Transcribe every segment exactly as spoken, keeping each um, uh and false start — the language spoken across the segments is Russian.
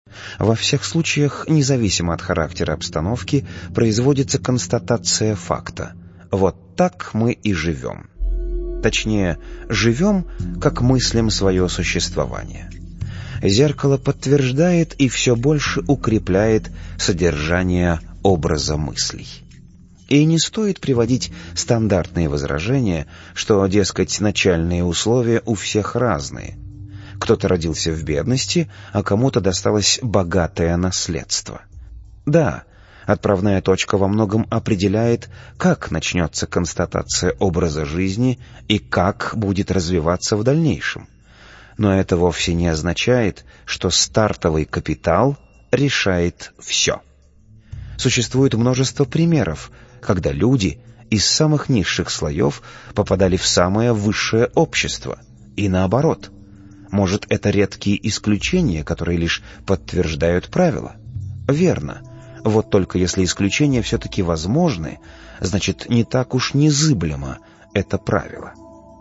Во всех случаях, независимо от характера обстановки, производится констатация факта. Вот так мы и живем. Точнее, живем, как мыслим свое существование. Зеркало подтверждает и все больше укрепляет содержание образа мыслей. И не стоит приводить стандартные возражения, что, дескать, начальные условия у всех разные. Кто-то родился в бедности, а кому-то досталось богатое наследство. Да, отправная точка во многом определяет, как начнется констатация образа жизни и как будет развиваться в дальнейшем. Но это вовсе не означает, что стартовый капитал решает все. Существует множество примеров, когда люди из самых низших слоев попадали в самое высшее общество, и наоборот. Может, это редкие исключения, которые лишь подтверждают правила? Верно. Вот только если исключения все-таки возможны, значит, не так уж незыблемо это правило.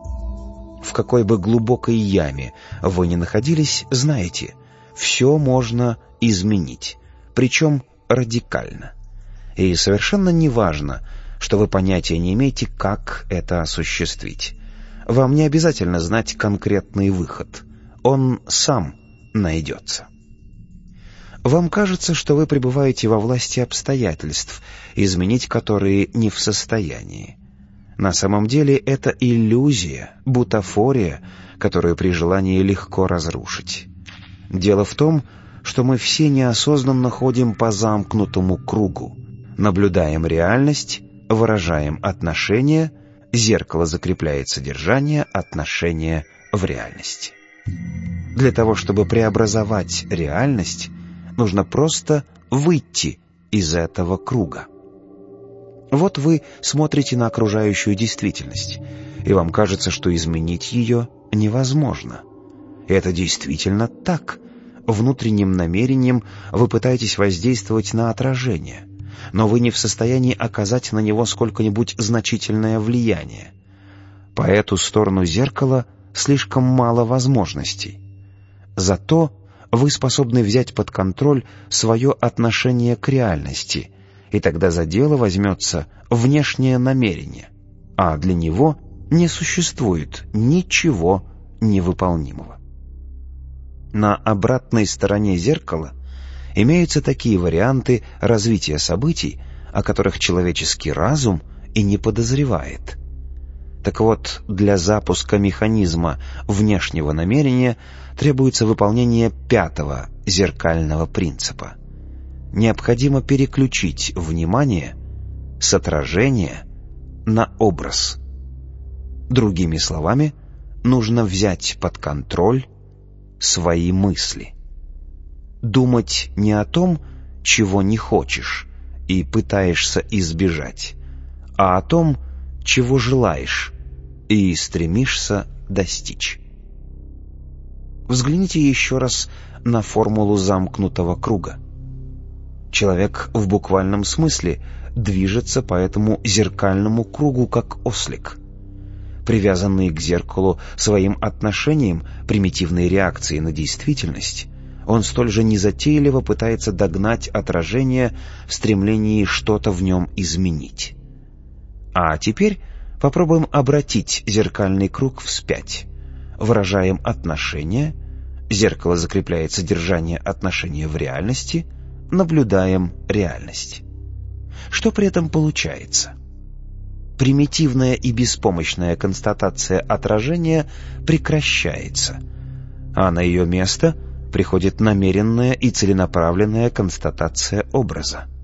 В какой бы глубокой яме вы ни находились, знайте, все можно изменить, причем радикально. И совершенно не важно, что вы понятия не имеете, как это осуществить. Вам не обязательно знать конкретный выход. Он сам найдется. Вам кажется, что вы пребываете во власти обстоятельств, изменить которые не в состоянии. На самом деле это иллюзия, бутафория, которую при желании легко разрушить. Дело в том, что мы все неосознанно ходим по замкнутому кругу, наблюдаем реальность, выражаем отношения, зеркало закрепляет содержание, отношения в реальности. Для того, чтобы преобразовать реальность, нужно просто выйти из этого круга. Вот вы смотрите на окружающую действительность, и вам кажется, что изменить ее невозможно. И это действительно так. Внутренним намерением вы пытаетесь воздействовать на отражение, но вы не в состоянии оказать на него сколько-нибудь значительное влияние. По эту сторону зеркала слишком мало возможностей. Зато вы способны взять под контроль свое отношение к реальности, и тогда за дело возьмется внешнее намерение, а для него не существует ничего невыполнимого. На обратной стороне зеркала имеются такие варианты развития событий, о которых человеческий разум и не подозревает. Так вот, для запуска механизма внешнего намерения требуется выполнение пятого зеркального принципа. Необходимо переключить внимание с отражения на образ. Другими словами, нужно взять под контроль свои мысли. Думать не о том, чего не хочешь и пытаешься избежать, а о том, чего желаешь и стремишься достичь. Взгляните еще раз на формулу замкнутого круга. Человек в буквальном смысле движется по этому зеркальному кругу, как ослик. Привязанный к зеркалу своим отношением, примитивной реакцией на действительность, он столь же незатейливо пытается догнать отражение в стремлении что-то в нем изменить. А теперь попробуем обратить зеркальный круг вспять. Выражаем отношения, зеркало закрепляет содержание отношения в реальности, наблюдаем реальность. Что при этом получается? Примитивная и беспомощная констатация отражения прекращается, а на ее место приходит намеренная и целенаправленная констатация образа.